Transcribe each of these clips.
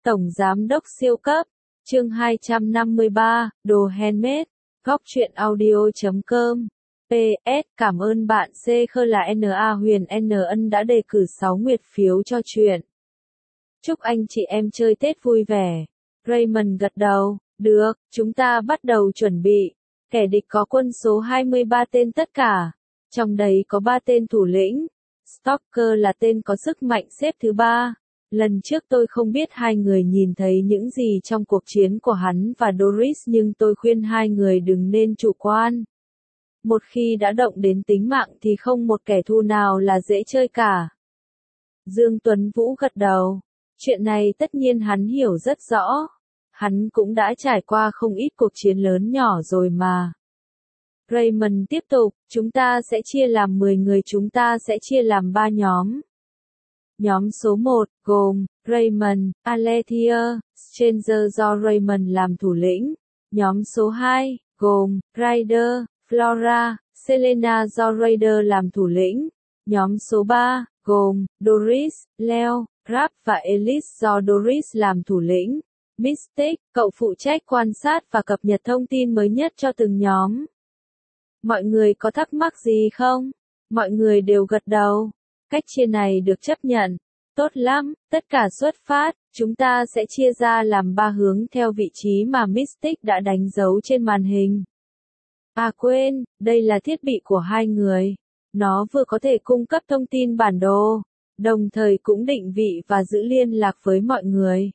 Tổng Giám đốc siêu cấp, chương 253, đồ handmade, góc truyện audio.com. PS, cảm ơn bạn C Khơ là NA Huyền N Ân đã đề cử 6 nguyệt phiếu cho truyện. Chúc anh chị em chơi Tết vui vẻ. Raymond gật đầu, được, chúng ta bắt đầu chuẩn bị. Kẻ địch có quân số 23 tên tất cả. Trong đấy có 3 tên thủ lĩnh. Stalker là tên có sức mạnh xếp thứ 3. Lần trước tôi không biết hai người nhìn thấy những gì trong cuộc chiến của hắn và Doris, nhưng tôi khuyên hai người đừng nên chủ quan. Một khi đã động đến tính mạng thì không một kẻ thù nào là dễ chơi cả. Dương Tuấn Vũ gật đầu. Chuyện này tất nhiên hắn hiểu rất rõ. Hắn cũng đã trải qua không ít cuộc chiến lớn nhỏ rồi mà. Raymond tiếp tục, chúng ta sẽ chia làm 10 người, chúng ta sẽ chia làm 3 nhóm. Nhóm số 1, gồm, Raymond, Alethea, Stranger do Raymond làm thủ lĩnh. Nhóm số 2, gồm, Ryder, Flora, Selena do Ryder làm thủ lĩnh. Nhóm số 3, gồm, Doris, Leo, Rap và Elise do Doris làm thủ lĩnh. Mystic, cậu phụ trách quan sát và cập nhật thông tin mới nhất cho từng nhóm. Mọi người có thắc mắc gì không? Mọi người đều gật đầu. Cách chia này được chấp nhận. Tốt lắm, tất cả xuất phát, chúng ta sẽ chia ra làm 3 hướng theo vị trí mà Mystic đã đánh dấu trên màn hình. À quên, đây là thiết bị của hai người. Nó vừa có thể cung cấp thông tin bản đồ, đồng thời cũng định vị và giữ liên lạc với mọi người.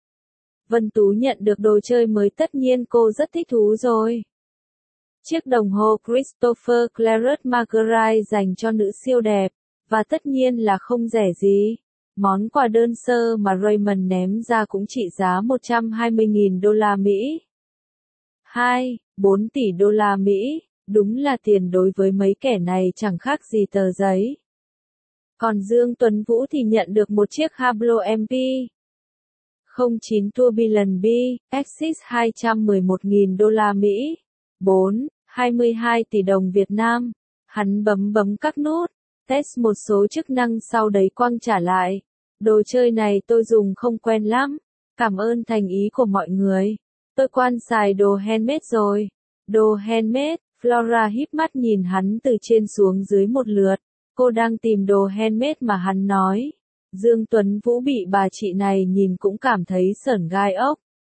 Vân Tú nhận được đồ chơi mới, tất nhiên cô rất thích thú rồi. Chiếc đồng hồ Christopher Claret Marguerite dành cho nữ siêu đẹp, và tất nhiên là không rẻ gì. Món quà đơn sơ mà Raymond ném ra cũng trị giá 120.000 đô la Mỹ. 4 tỷ đô la Mỹ, đúng là tiền đối với mấy kẻ này chẳng khác gì tờ giấy. Còn Dương Tuấn Vũ thì nhận được một chiếc Hublot MP09 Tourbillon B, Axis 211.000 đô la Mỹ. 22 tỷ đồng Việt Nam. Hắn bấm các nút, test một số chức năng sau đấy quăng trả lại. Đồ chơi này tôi dùng không quen lắm. Cảm ơn thành ý của mọi người. Tôi quan xài đồ handmade rồi. Đồ handmade, Flora híp mắt nhìn hắn từ trên xuống dưới một lượt. Cô đang tìm đồ handmade mà hắn nói. Dương Tuấn Vũ bị bà chị này nhìn cũng cảm thấy sởn gai ốc.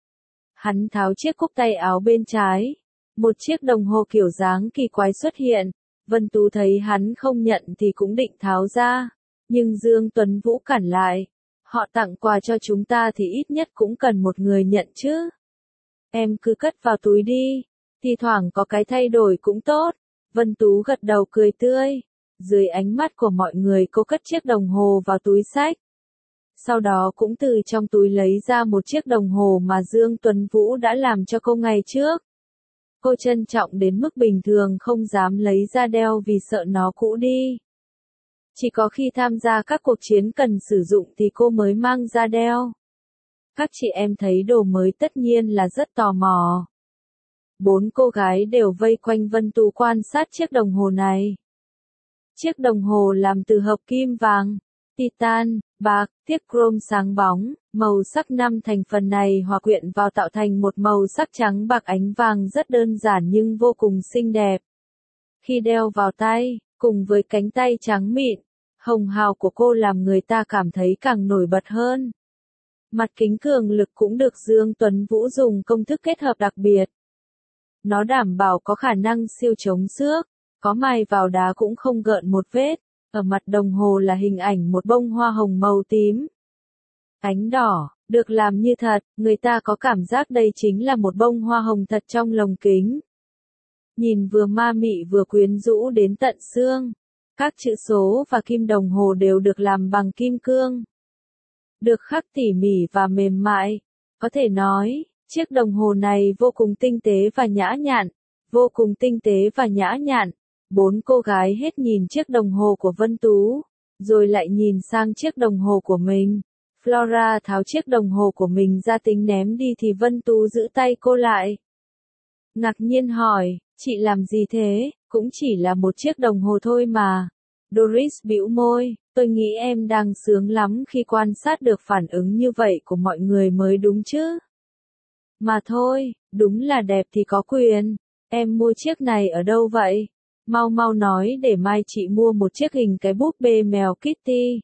Hắn tháo chiếc cúc tay áo bên trái. Một chiếc đồng hồ kiểu dáng kỳ quái xuất hiện. Vân Tú thấy hắn không nhận thì cũng định tháo ra. Nhưng Dương Tuấn Vũ cản lại. Họ tặng quà cho chúng ta thì ít nhất cũng cần một người nhận chứ. Em cứ cất vào túi đi. Thì thoảng có cái thay đổi cũng tốt. Vân Tú gật đầu cười tươi. Dưới ánh mắt của mọi người, cô cất chiếc đồng hồ vào túi xách. Sau đó cũng từ trong túi lấy ra một chiếc đồng hồ mà Dương Tuấn Vũ đã làm cho cô ngày trước. Cô trân trọng đến mức bình thường không dám lấy ra đeo vì sợ nó cũ đi. Chỉ có khi tham gia các cuộc chiến cần sử dụng thì cô mới mang ra đeo. Các chị em thấy đồ mới tất nhiên là rất tò mò. 4 cô gái đều vây quanh Vân Tú quan sát chiếc đồng hồ này. Chiếc đồng hồ làm từ hợp kim vàng, titan, bạc, tiếc chrome sáng bóng, màu sắc 5 thành phần này hòa quyện vào tạo thành một màu sắc trắng bạc ánh vàng rất đơn giản nhưng vô cùng xinh đẹp. Khi đeo vào tay, cùng với cánh tay trắng mịn, hồng hào của cô làm người ta cảm thấy càng nổi bật hơn. Mặt kính cường lực cũng được Dương Tuấn Vũ dùng công thức kết hợp đặc biệt. Nó đảm bảo có khả năng siêu chống xước, có mài vào đá cũng không gợn một vết. Ở mặt đồng hồ là hình ảnh một bông hoa hồng màu tím. Ánh đỏ, được làm như thật, người ta có cảm giác đây chính là một bông hoa hồng thật trong lồng kính. Nhìn vừa ma mị vừa quyến rũ đến tận xương. Các chữ số và kim đồng hồ đều được làm bằng kim cương. Được khắc tỉ mỉ và mềm mại. Có thể nói, chiếc đồng hồ này vô cùng tinh tế và nhã nhặn. Vô cùng tinh tế và nhã nhặn. 4 cô gái hết nhìn chiếc đồng hồ của Vân Tú, rồi lại nhìn sang chiếc đồng hồ của mình. Flora tháo chiếc đồng hồ của mình ra tính ném đi thì Vân Tú giữ tay cô lại. Ngạc nhiên hỏi, chị làm gì thế, cũng chỉ là một chiếc đồng hồ thôi mà. Doris bĩu môi, tôi nghĩ em đang sướng lắm khi quan sát được phản ứng như vậy của mọi người mới đúng chứ. Mà thôi, đúng là đẹp thì có quyền. Em mua chiếc này ở đâu vậy? Mau mau nói để mai chị mua một chiếc hình cái búp bê mèo Kitty.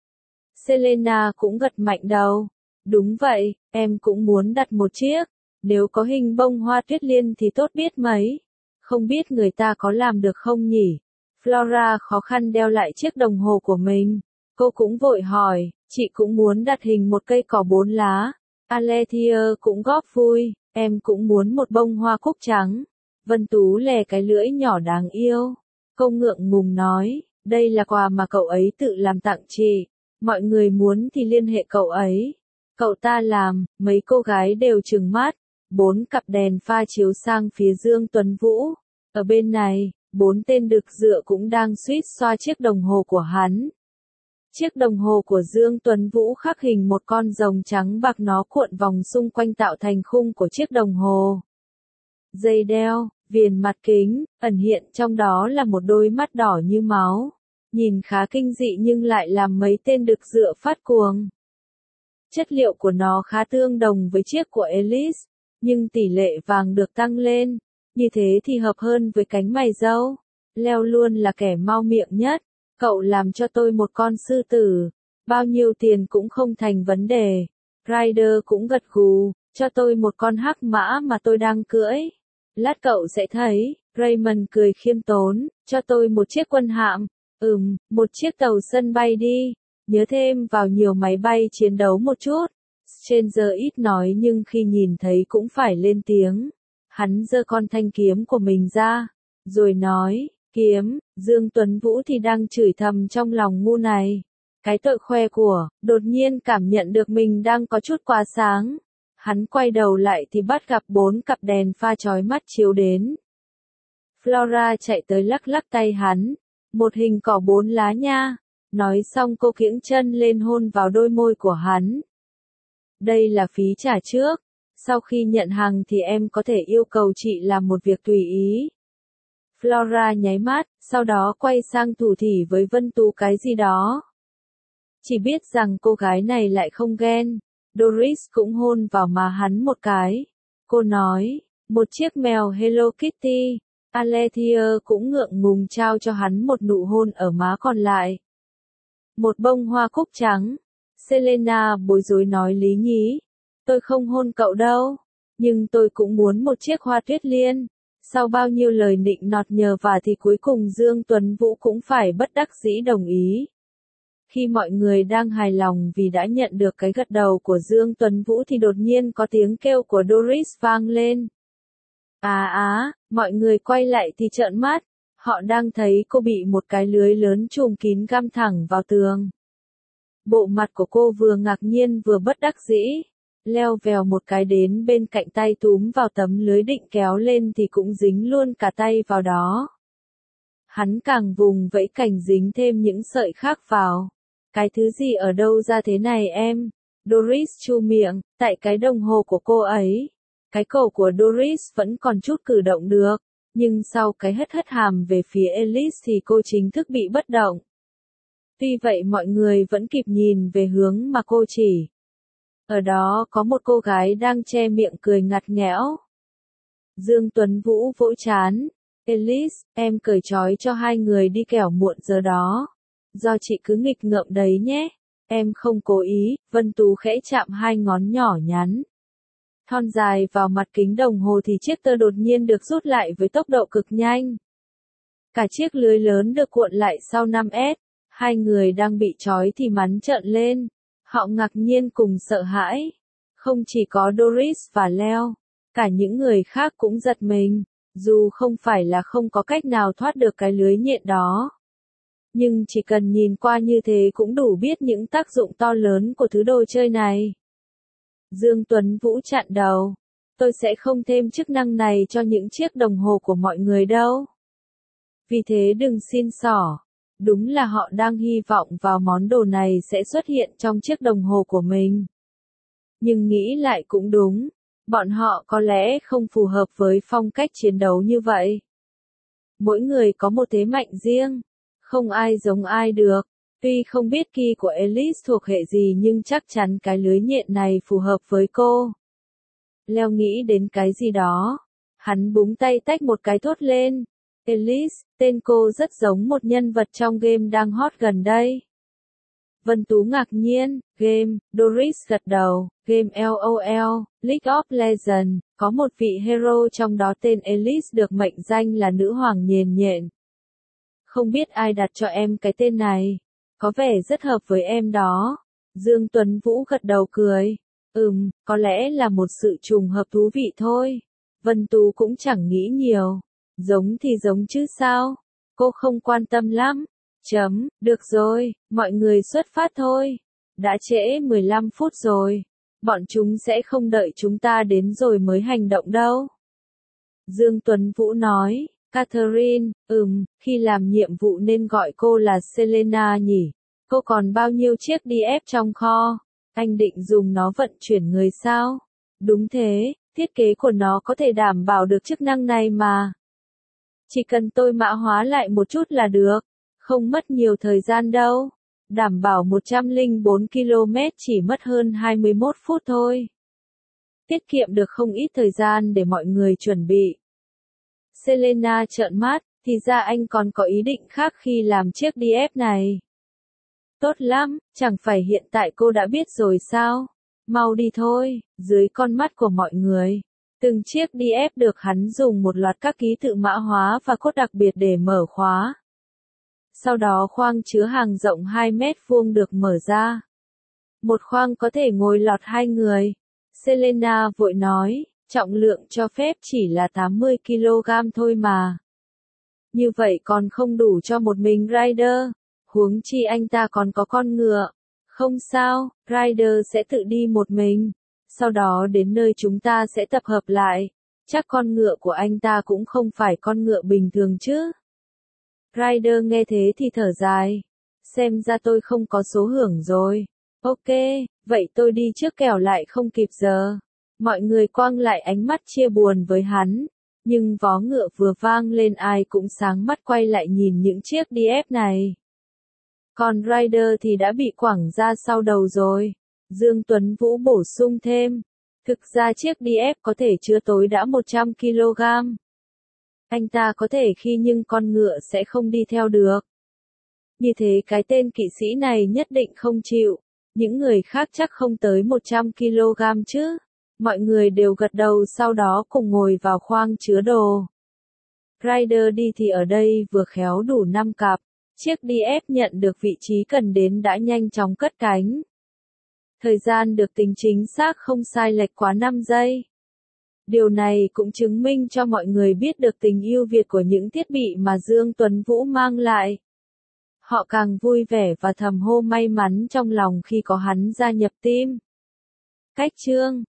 Selena cũng gật mạnh đầu. Đúng vậy, em cũng muốn đặt một chiếc. Nếu có hình bông hoa tuyết liên thì tốt biết mấy. Không biết người ta có làm được không nhỉ? Flora khó khăn đeo lại chiếc đồng hồ của mình. Cô cũng vội hỏi, chị cũng muốn đặt hình một cây cỏ 4 lá. Alethea cũng góp vui, em cũng muốn một bông hoa cúc trắng. Vân Tú lè cái lưỡi nhỏ đáng yêu. Cô ngượng ngùng nói, đây là quà mà cậu ấy tự làm tặng chị. Mọi người muốn thì liên hệ cậu ấy. Cậu ta làm, mấy cô gái đều trừng mắt. 4 cặp đèn pha chiếu sang phía Dương Tuấn Vũ. Ở bên này, 4 tên đực dựa cũng đang suýt xoa chiếc đồng hồ của hắn. Chiếc đồng hồ của Dương Tuấn Vũ khắc hình một con rồng trắng bạc, nó cuộn vòng xung quanh tạo thành khung của chiếc đồng hồ. Dây đeo, viền mặt kính, ẩn hiện trong đó là một đôi mắt đỏ như máu. Nhìn khá kinh dị nhưng lại làm mấy tên đực dựa phát cuồng. Chất liệu của nó khá tương đồng với chiếc của Alice, nhưng tỷ lệ vàng được tăng lên. Như thế thì hợp hơn với cánh mày râu. Leo luôn là kẻ mau miệng nhất. Cậu làm cho tôi một con sư tử. Bao nhiêu tiền cũng không thành vấn đề. Ryder cũng gật gù. Cho tôi một con hắc mã mà tôi đang cưỡi. Lát cậu sẽ thấy. Raymond cười khiêm tốn. Cho tôi một chiếc quân hạm. Một chiếc tàu sân bay đi. Nhớ thêm vào nhiều máy bay chiến đấu một chút. Stranger ít nói nhưng khi nhìn thấy cũng phải lên tiếng. Hắn giơ con thanh kiếm của mình ra. Rồi nói, kiếm, Dương Tuấn Vũ thì đang chửi thầm trong lòng ngu này. Cái tội khoe của, đột nhiên cảm nhận được mình đang có chút quá sáng. Hắn quay đầu lại thì bắt gặp 4 cặp đèn pha chói mắt chiếu đến. Flora chạy tới lắc lắc tay hắn. Một hình cỏ 4 lá nha. Nói xong cô kiễng chân lên hôn vào đôi môi của hắn. Đây là phí trả trước. Sau khi nhận hàng thì em có thể yêu cầu chị làm một việc tùy ý. Flora nháy mắt, sau đó quay sang thủ thỉ với Vân Tú cái gì đó. Chỉ biết rằng cô gái này lại không ghen. Doris cũng hôn vào má hắn một cái. Cô nói, một chiếc mèo Hello Kitty. Alethea cũng ngượng ngùng trao cho hắn một nụ hôn ở má còn lại. Một bông hoa cúc trắng. Selena bối rối nói lý nhí. Tôi không hôn cậu đâu. Nhưng tôi cũng muốn một chiếc hoa tuyết liên. Sau bao nhiêu lời nịnh nọt nhờ vả thì cuối cùng Dương Tuấn Vũ cũng phải bất đắc dĩ đồng ý. Khi mọi người đang hài lòng vì đã nhận được cái gật đầu của Dương Tuấn Vũ thì đột nhiên có tiếng kêu của Doris vang lên. Mọi người quay lại thì trợn mắt. Họ đang thấy cô bị một cái lưới lớn trùm kín găm thẳng vào tường. Bộ mặt của cô vừa ngạc nhiên vừa bất đắc dĩ. Leo vèo một cái đến bên cạnh tay túm vào tấm lưới định kéo lên thì cũng dính luôn cả tay vào đó. Hắn càng vùng vẫy cảnh dính thêm những sợi khác vào. Cái thứ gì ở đâu ra thế này em? Doris chu miệng, tại cái đồng hồ của cô ấy. Cái cổ của Doris vẫn còn chút cử động được, nhưng sau cái hất hất hàm về phía Alice thì cô chính thức bị bất động. Tuy vậy mọi người vẫn kịp nhìn về hướng mà cô chỉ. Ở đó có một cô gái đang che miệng cười ngặt nghẽo. Dương Tuấn Vũ vỗ trán. Alice, em cởi trói cho hai người đi kẻo muộn giờ đó. Do chị cứ nghịch ngợm đấy nhé. Em không cố ý. Vân Tú khẽ chạm hai ngón nhỏ nhắn thon dài vào mặt kính đồng hồ thì chiếc tơ đột nhiên được rút lại với tốc độ cực nhanh. Cả chiếc lưới lớn được cuộn lại sau 5S. Hai người đang bị trói thì mắn trợn lên. Họ ngạc nhiên cùng sợ hãi. Không chỉ có Doris và Leo, cả những người khác cũng giật mình. Dù không phải là không có cách nào thoát được cái lưới nhện đó. Nhưng chỉ cần nhìn qua như thế cũng đủ biết những tác dụng to lớn của thứ đồ chơi này. Dương Tuấn Vũ chặn đầu. Tôi sẽ không thêm chức năng này cho những chiếc đồng hồ của mọi người đâu. Vì thế đừng xin xỏ. Đúng là họ đang hy vọng vào món đồ này sẽ xuất hiện trong chiếc đồng hồ của mình. Nhưng nghĩ lại cũng đúng. Bọn họ có lẽ không phù hợp với phong cách chiến đấu như vậy. Mỗi người có một thế mạnh riêng. Không ai giống ai được. Tuy không biết kỳ của Alice thuộc hệ gì nhưng chắc chắn cái lưới nhện này phù hợp với cô. Leo nghĩ đến cái gì đó. Hắn búng tay tách một cái thốt lên. Alice, tên cô rất giống một nhân vật trong game đang hot gần đây. Vân Tú ngạc nhiên, game, Doris gật đầu, game LOL, League of Legends, có một vị hero trong đó tên Alice được mệnh danh là nữ hoàng nhện nhện. Không biết ai đặt cho em cái tên này, có vẻ rất hợp với em đó. Dương Tuấn Vũ gật đầu cười, có lẽ là một sự trùng hợp thú vị thôi. Vân Tú cũng chẳng nghĩ nhiều, giống thì giống chứ sao, cô không quan tâm lắm. Được rồi, mọi người xuất phát thôi. Đã trễ 15 phút rồi. Bọn chúng sẽ không đợi chúng ta đến rồi mới hành động đâu. Dương Tuấn Vũ nói, Catherine, khi làm nhiệm vụ nên gọi cô là Selena nhỉ. Cô còn bao nhiêu chiếc DF trong kho? Anh định dùng nó vận chuyển người sao? Đúng thế, thiết kế của nó có thể đảm bảo được chức năng này mà. Chỉ cần tôi mã hóa lại một chút là được. Không mất nhiều thời gian đâu. Đảm bảo 104 km chỉ mất hơn 21 phút thôi. Tiết kiệm được không ít thời gian để mọi người chuẩn bị. Selena trợn mắt, thì ra anh còn có ý định khác khi làm chiếc DF này. Tốt lắm, chẳng phải hiện tại cô đã biết rồi sao? Mau đi thôi, dưới con mắt của mọi người. Từng chiếc DF được hắn dùng một loạt các ký tự mã hóa và cốt đặc biệt để mở khóa. Sau đó khoang chứa hàng rộng 2 mét vuông được mở ra. Một khoang có thể ngồi lọt 2 người. Selena vội nói, trọng lượng cho phép chỉ là 80 kg thôi mà. Như vậy còn không đủ cho một mình Ryder. Huống chi anh ta còn có con ngựa. Không sao, Ryder sẽ tự đi một mình. Sau đó đến nơi chúng ta sẽ tập hợp lại. Chắc con ngựa của anh ta cũng không phải con ngựa bình thường chứ. Ryder nghe thế thì thở dài. Xem ra tôi không có số hưởng rồi. Ok, vậy tôi đi trước kẻo lại không kịp giờ. Mọi người quăng lại ánh mắt chia buồn với hắn. Nhưng vó ngựa vừa vang lên ai cũng sáng mắt quay lại nhìn những chiếc DF này. Còn Ryder thì đã bị quẳng ra sau đầu rồi. Dương Tuấn Vũ bổ sung thêm. Thực ra chiếc DF có thể chứa tối đã 100 kg. Anh ta có thể khi nhưng con ngựa sẽ không đi theo được. Như thế cái tên kỵ sĩ này nhất định không chịu. Những người khác chắc không tới 100 kg chứ. Mọi người đều gật đầu sau đó cùng ngồi vào khoang chứa đồ. Ryder đi thì ở đây vừa khéo đủ 5 cặp. Chiếc DF nhận được vị trí cần đến đã nhanh chóng cất cánh. Thời gian được tính chính xác không sai lệch quá 5 giây. Điều này cũng chứng minh cho mọi người biết được tình yêu Việt của những thiết bị mà Dương Tuấn Vũ mang lại. Họ càng vui vẻ và thầm hô may mắn trong lòng khi có hắn gia nhập team. Cách chương